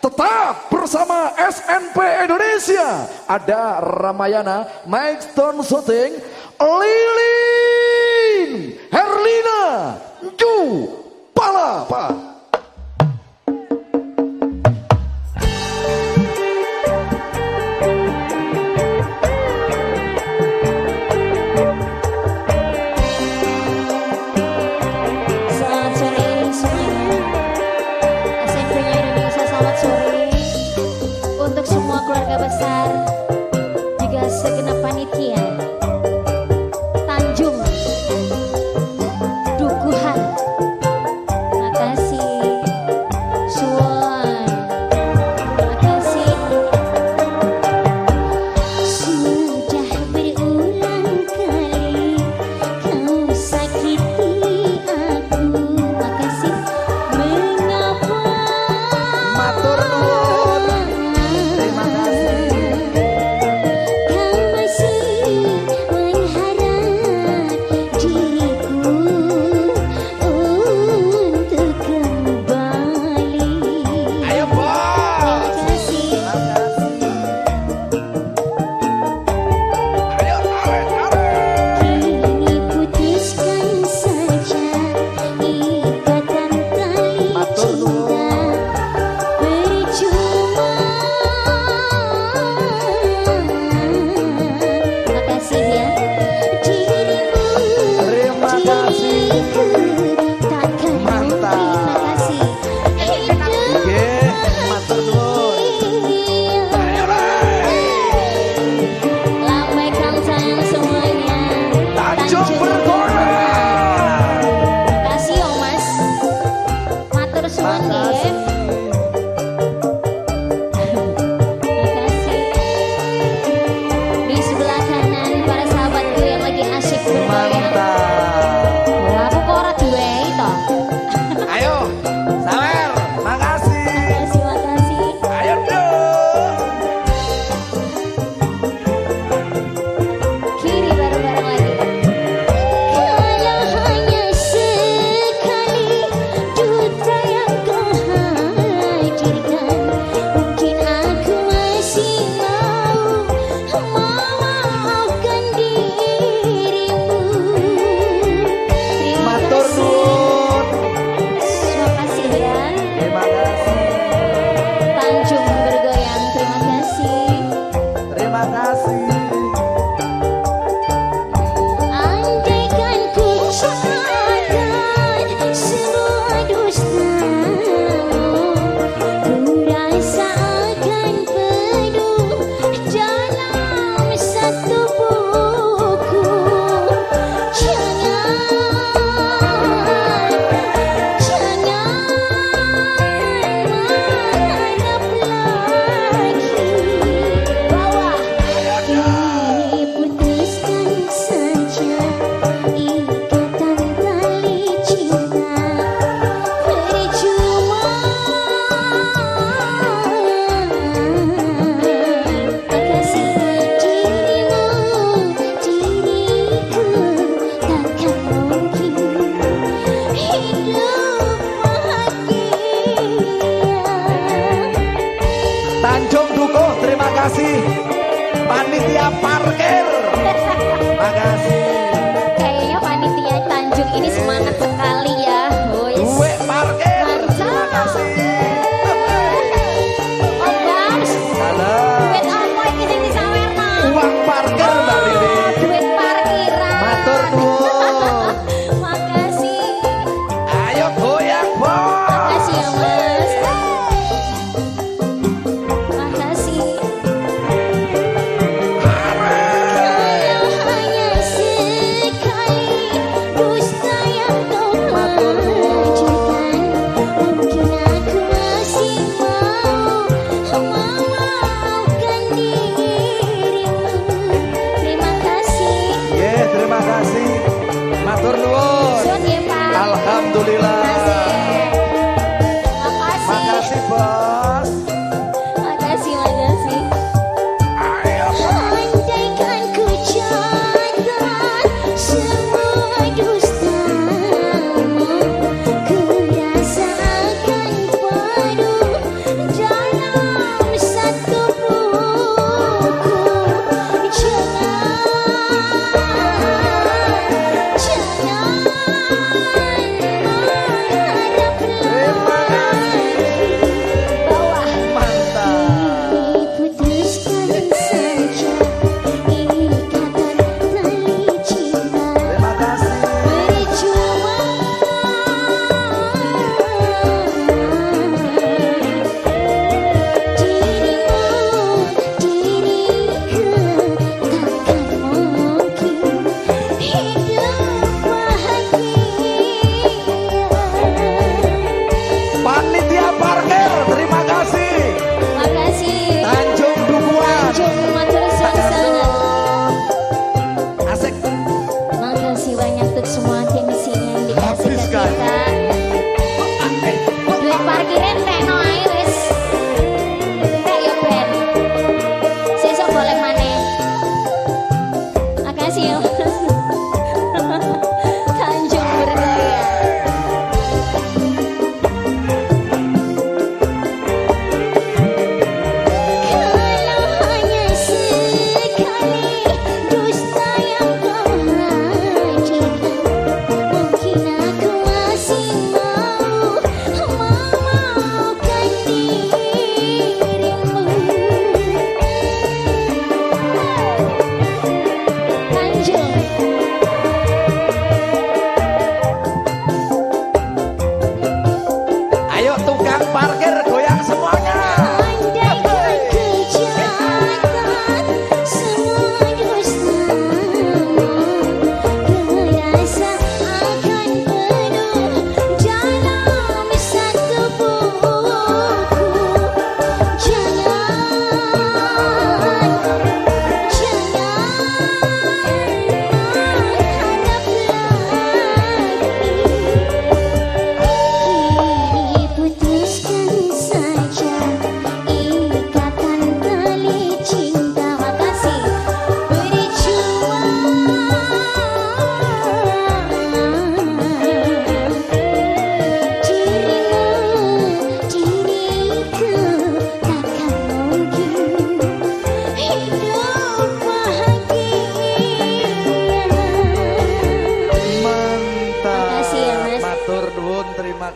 Tetap bersama SNP Indonesia. Ada Ramayana, Mike Stone Shooting, Lilin, Herlina, Ju, Palapa. Keluarga besar juga segenap panitia Tanjung Dukuhan, makasih Suwon, makasih. Sudah berulang kali kau sakiti aku, makasih. Mengapa matur nuwun, terima kasih. Tanjung Dukuh, terima kasih. Panitia parkir, makasih. Kayaknya panitia Tanjung ini semangat sekali ya. Gue parkir, terima kasih. Duit apa ini sing disawerno? Uang parkir Mbak Lili. Duit parkiran. Matur nuwun. Makasih. Ayo goyang bos. Makasih ya Mas. Makasih. Hanya sekali dusta yang kau lanjutkan.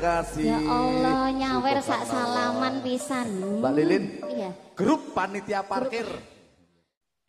kasih. Ya Allah, nyawer sak salaman pisan. Mbak Lilin, Iya. grup panitia parkir